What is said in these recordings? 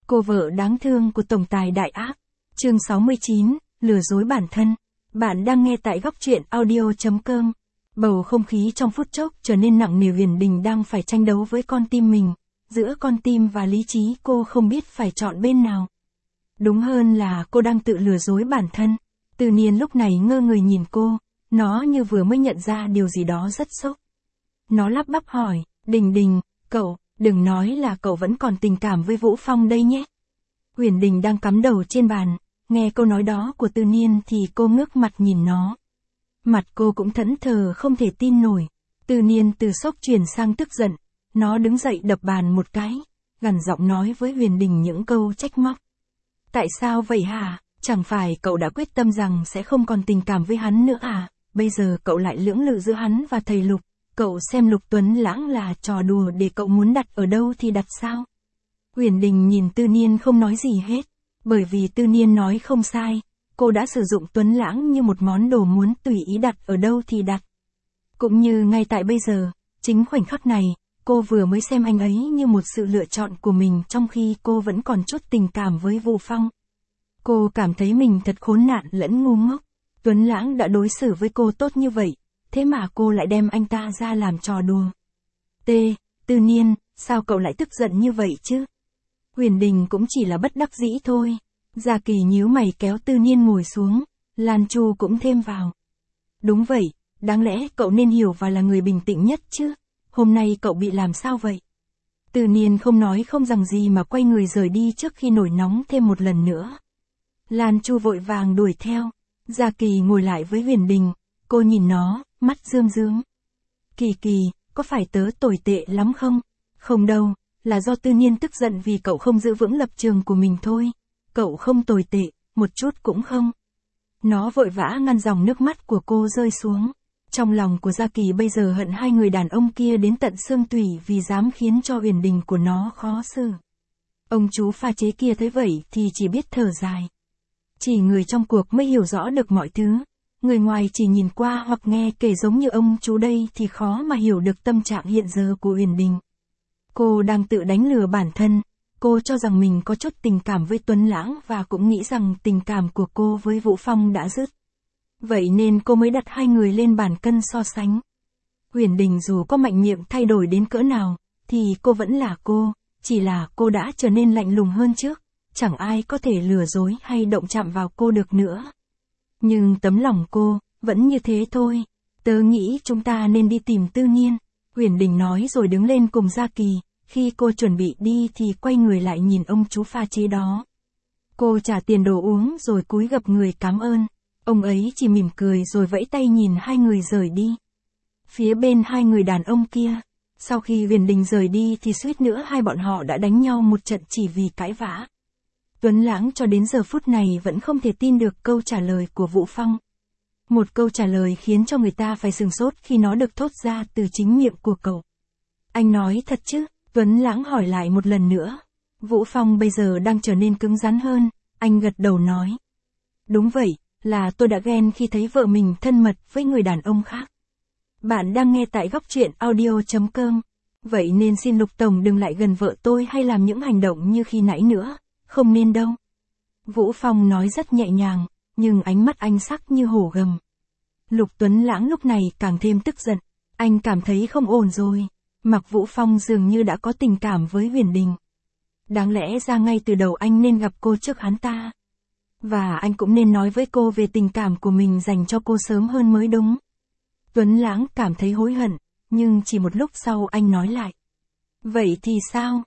Cô vợ đáng thương của tổng tài đại ác. Chương 69, lừa dối bản thân. Bạn đang nghe tại góc truyện audio.com. Bầu không khí trong phút chốc trở nên nặng nề. Huyền Đình đang phải tranh đấu với con tim mình. Giữa con tim và lý trí cô không biết phải chọn bên nào. Đúng hơn là cô đang tự lừa dối bản thân. Từ Niên lúc này ngơ người nhìn cô. Nó như vừa mới nhận ra điều gì đó rất sốc. Nó lắp bắp hỏi, Đình, cậu, đừng nói là cậu vẫn còn tình cảm với Vũ Phong đây nhé. Huyền Đình đang cắm đầu trên bàn, nghe câu nói đó của Từ Niên thì cô ngước mặt nhìn nó. Mặt cô cũng thẫn thờ không thể tin nổi. Từ Niên từ sốc chuyển sang tức giận, nó đứng dậy đập bàn một cái, gằn giọng nói với Huyền Đình những câu trách móc. Tại sao vậy hả? Chẳng phải cậu đã quyết tâm rằng sẽ không còn tình cảm với hắn nữa à? Bây giờ cậu lại lưỡng lự giữa hắn và thầy Lục. Cậu xem Lục Tuấn Lãng là trò đùa để cậu muốn đặt ở đâu thì đặt sao? Huyền Đình nhìn Tư Niên không nói gì hết. Bởi vì Tư Niên nói không sai. Cô đã sử dụng Tuấn Lãng như một món đồ muốn tùy ý đặt ở đâu thì đặt. Cũng như ngay tại bây giờ, chính khoảnh khắc này, cô vừa mới xem anh ấy như một sự lựa chọn của mình trong khi cô vẫn còn chút tình cảm với Vũ Phong. Cô cảm thấy mình thật khốn nạn lẫn ngu ngốc. Tuấn Lãng đã đối xử với cô tốt như vậy, thế mà cô lại đem anh ta ra làm trò đùa. Tư Niên, sao cậu lại tức giận như vậy chứ? Huyền Đình cũng chỉ là bất đắc dĩ thôi. Gia Kỳ nhíu mày kéo Tư Niên ngồi xuống, Lan Chu cũng thêm vào. Đúng vậy, đáng lẽ cậu nên hiểu và là người bình tĩnh nhất chứ. Hôm nay cậu bị làm sao vậy? Tư Niên không nói không rằng gì mà quay người rời đi trước khi nổi nóng thêm một lần nữa. Lan Chu vội vàng đuổi theo. Gia Kỳ ngồi lại với Huyền Đình, cô nhìn nó, mắt rơm rớm. Kỳ, có phải tớ tồi tệ lắm không? Không đâu, là do Tư Niên tức giận vì cậu không giữ vững lập trường của mình thôi. Cậu không tồi tệ, một chút cũng không. Nó vội vã ngăn dòng nước mắt của cô rơi xuống. Trong lòng của Gia Kỳ bây giờ hận hai người đàn ông kia đến tận xương tủy vì dám khiến cho Huyền Đình của nó khó xử. Ông chú pha chế kia thấy vậy thì chỉ biết thở dài. Chỉ người trong cuộc mới hiểu rõ được mọi thứ. Người ngoài chỉ nhìn qua hoặc nghe kể giống như ông chú đây thì khó mà hiểu được tâm trạng hiện giờ của Huyền Đình. Cô đang tự đánh lừa bản thân. Cô cho rằng mình có chút tình cảm với Tuấn Lãng và cũng nghĩ rằng tình cảm của cô với Vũ Phong đã dứt. Vậy nên cô mới đặt hai người lên bàn cân so sánh. Huyền Đình dù có mạnh miệng thay đổi đến cỡ nào, thì cô vẫn là cô, chỉ là cô đã trở nên lạnh lùng hơn trước. Chẳng ai có thể lừa dối hay động chạm vào cô được nữa. Nhưng tấm lòng cô, vẫn như thế thôi. Tớ nghĩ chúng ta nên đi tìm Tư Niên. Huyền Đình nói rồi đứng lên cùng Gia Kỳ. Khi cô chuẩn bị đi thì quay người lại nhìn ông chú pha chế đó. Cô trả tiền đồ uống rồi cúi gập người cảm ơn. Ông ấy chỉ mỉm cười rồi vẫy tay nhìn hai người rời đi. Phía bên hai người đàn ông kia, sau khi Huyền Đình rời đi thì suýt nữa hai bọn họ đã đánh nhau một trận chỉ vì cãi vã. Tuấn Lãng cho đến giờ phút này vẫn không thể tin được câu trả lời của Vũ Phong. Một câu trả lời khiến cho người ta phải sửng sốt khi nó được thốt ra từ chính miệng của cậu. Anh nói thật chứ? Tuấn Lãng hỏi lại một lần nữa. Vũ Phong bây giờ đang trở nên cứng rắn hơn, anh gật đầu nói. Đúng vậy, là tôi đã ghen khi thấy vợ mình thân mật với người đàn ông khác. Bạn đang nghe tại góc truyện audio.com. Vậy nên xin Lục Tổng đừng lại gần vợ tôi hay làm những hành động như khi nãy nữa. Không nên đâu. Vũ Phong nói rất nhẹ nhàng, nhưng ánh mắt anh sắc như hổ gầm. Lục Tuấn Lãng lúc này càng thêm tức giận. Anh cảm thấy không ổn rồi. Mặc Vũ Phong dường như đã có tình cảm với Huyền Đình. Đáng lẽ ra ngay từ đầu anh nên gặp cô trước hắn ta. Và anh cũng nên nói với cô về tình cảm của mình dành cho cô sớm hơn mới đúng. Tuấn Lãng cảm thấy hối hận, nhưng chỉ một lúc sau anh nói lại. Vậy thì sao?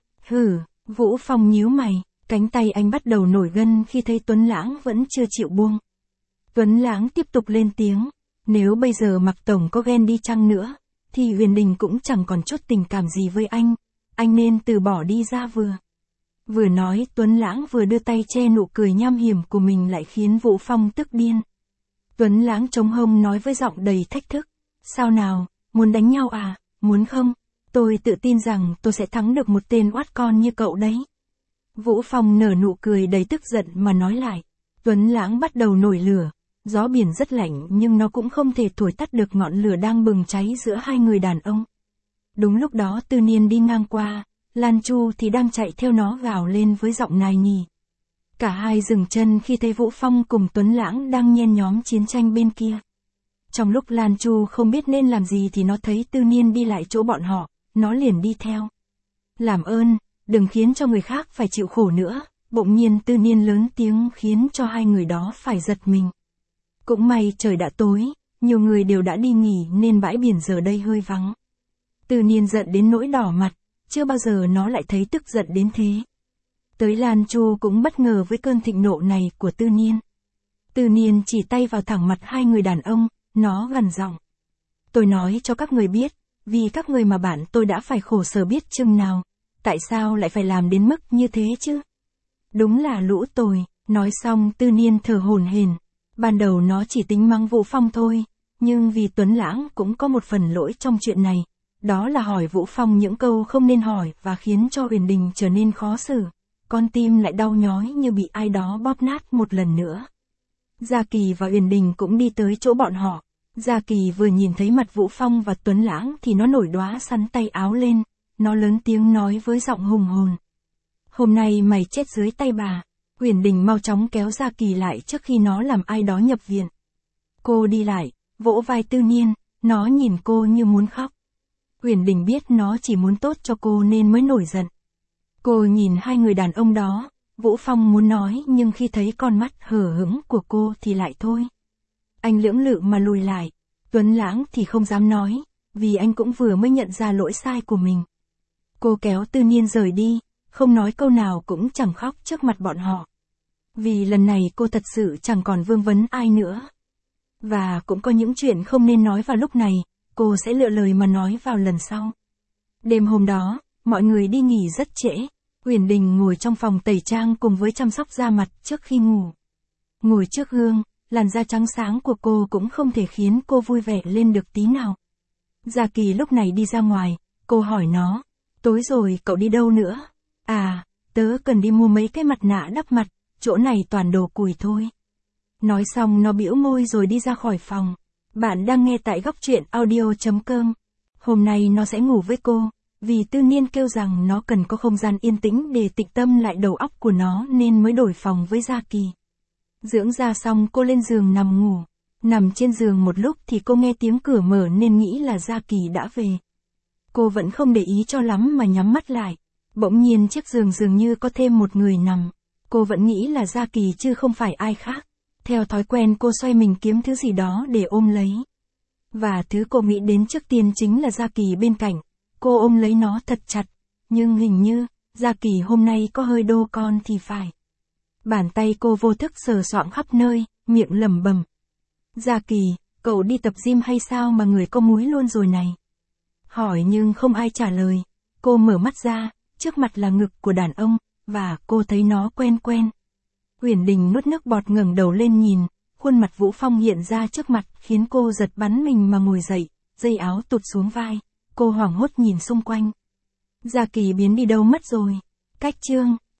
Vũ Phong nhíu mày. Cánh tay anh bắt đầu nổi gân khi thấy Tuấn Lãng vẫn chưa chịu buông. Tuấn Lãng tiếp tục lên tiếng. Nếu bây giờ Mạc Tổng có ghen đi chăng nữa, thì Huyền Đình cũng chẳng còn chút tình cảm gì với anh. Anh nên từ bỏ đi ra Vừa nói Tuấn Lãng vừa đưa tay che nụ cười nham hiểm của mình lại khiến Vũ Phong tức điên. Tuấn Lãng chống hông nói với giọng đầy thách thức. Sao nào, muốn đánh nhau à? Muốn không? Tôi tự tin rằng tôi sẽ thắng được một tên oát con như cậu đấy. Vũ Phong nở nụ cười đầy tức giận mà nói lại. Tuấn Lãng bắt đầu nổi lửa. Gió biển rất lạnh nhưng nó cũng không thể thổi tắt được ngọn lửa đang bừng cháy giữa hai người đàn ông. Đúng lúc đó Tư Niên đi ngang qua. Lan Chu thì đang chạy theo nó gào lên với giọng nài nỉ. Cả hai dừng chân khi thấy Vũ Phong cùng Tuấn Lãng đang nhen nhóm chiến tranh bên kia. Trong lúc Lan Chu không biết nên làm gì thì nó thấy Tư Niên đi lại chỗ bọn họ, nó liền đi theo. Làm ơn, đừng khiến cho người khác phải chịu khổ nữa, bỗng nhiên Tư Niên lớn tiếng khiến cho hai người đó phải giật mình. Cũng may trời đã tối, nhiều người đều đã đi nghỉ nên bãi biển giờ đây hơi vắng. Tư Niên giận đến nỗi đỏ mặt, chưa bao giờ nó lại thấy tức giận đến thế. Tới Lan Chu cũng bất ngờ với cơn thịnh nộ này của Tư Niên. Tư Niên chỉ tay vào thẳng mặt hai người đàn ông, nó gằn giọng. Tôi nói cho các người biết, vì các người mà bạn tôi đã phải khổ sở biết chừng nào, tại sao lại phải làm đến mức như thế chứ? Đúng là lũ tồi, nói xong Tư Niên thở hổn hển. Ban đầu nó chỉ tính mắng Vũ Phong thôi, nhưng vì Tuấn Lãng cũng có một phần lỗi trong chuyện này, đó là hỏi Vũ Phong những câu không nên hỏi và khiến cho Uyển Đình trở nên khó xử. Con tim lại đau nhói như bị ai đó bóp nát một lần nữa. Gia Kỳ và Uyển Đình cũng đi tới chỗ bọn họ. Gia Kỳ vừa nhìn thấy mặt Vũ Phong và Tuấn Lãng thì nó nổi đoá sắn tay áo lên, nó lớn tiếng nói với giọng hùng hồn. Hôm nay mày chết dưới tay bà. Uyển Đình mau chóng kéo Gia Kỳ lại trước khi nó làm ai đó nhập viện. Cô đi lại, vỗ vai Tư Niên, nó nhìn cô như muốn khóc. Uyển Đình biết nó chỉ muốn tốt cho cô nên mới nổi giận. Cô nhìn hai người đàn ông đó, Vũ Phong muốn nói nhưng khi thấy con mắt hờ hững của cô thì lại thôi. Anh lưỡng lự mà lùi lại, Tuấn Lãng thì không dám nói, vì anh cũng vừa mới nhận ra lỗi sai của mình. Cô kéo Tư Niên rời đi, không nói câu nào cũng chẳng khóc trước mặt bọn họ. Vì lần này cô thật sự chẳng còn vương vấn ai nữa. Và cũng có những chuyện không nên nói vào lúc này, cô sẽ lựa lời mà nói vào lần sau. Đêm hôm đó, mọi người đi nghỉ rất trễ. Uyển Đình ngồi trong phòng tẩy trang cùng với chăm sóc da mặt trước khi ngủ. Ngồi trước gương, làn da trắng sáng của cô cũng không thể khiến cô vui vẻ lên được tí nào. Gia Kỳ lúc này đi ra ngoài, cô hỏi nó, tối rồi cậu đi đâu nữa? À, tớ cần đi mua mấy cái mặt nạ đắp mặt, chỗ này toàn đồ cùi thôi. Nói xong nó bĩu môi rồi đi ra khỏi phòng. Bạn đang nghe tại góc truyện audio.com. Hôm nay nó sẽ ngủ với cô, vì Tư Niên kêu rằng nó cần có không gian yên tĩnh để tịnh tâm lại đầu óc của nó nên mới đổi phòng với Gia Kỳ. Dưỡng da xong cô lên giường nằm ngủ. Nằm trên giường một lúc thì cô nghe tiếng cửa mở nên nghĩ là Gia Kỳ đã về. Cô vẫn không để ý cho lắm mà nhắm mắt lại. Bỗng nhiên chiếc giường dường như có thêm một người nằm. Cô vẫn nghĩ là Gia Kỳ chứ không phải ai khác. Theo thói quen cô xoay mình kiếm thứ gì đó để ôm lấy. Và thứ cô nghĩ đến trước tiên chính là Gia Kỳ bên cạnh. Cô ôm lấy nó thật chặt. Nhưng hình như, Gia Kỳ hôm nay có hơi đô con thì phải. Bàn tay cô vô thức sờ soạng khắp nơi, miệng lẩm bẩm. Gia Kỳ, cậu đi tập gym hay sao mà người có múi luôn rồi này? Hỏi nhưng không ai trả lời. Cô mở mắt ra, trước mặt là ngực của đàn ông, và cô thấy nó quen quen. Uyển Đình nuốt nước bọt ngẩng đầu lên nhìn, khuôn mặt Vũ Phong hiện ra trước mặt khiến cô giật bắn mình mà ngồi dậy, dây áo tụt xuống vai. Cô hoảng hốt nhìn xung quanh. Gia Kỳ biến đi đâu mất rồi? Cách chương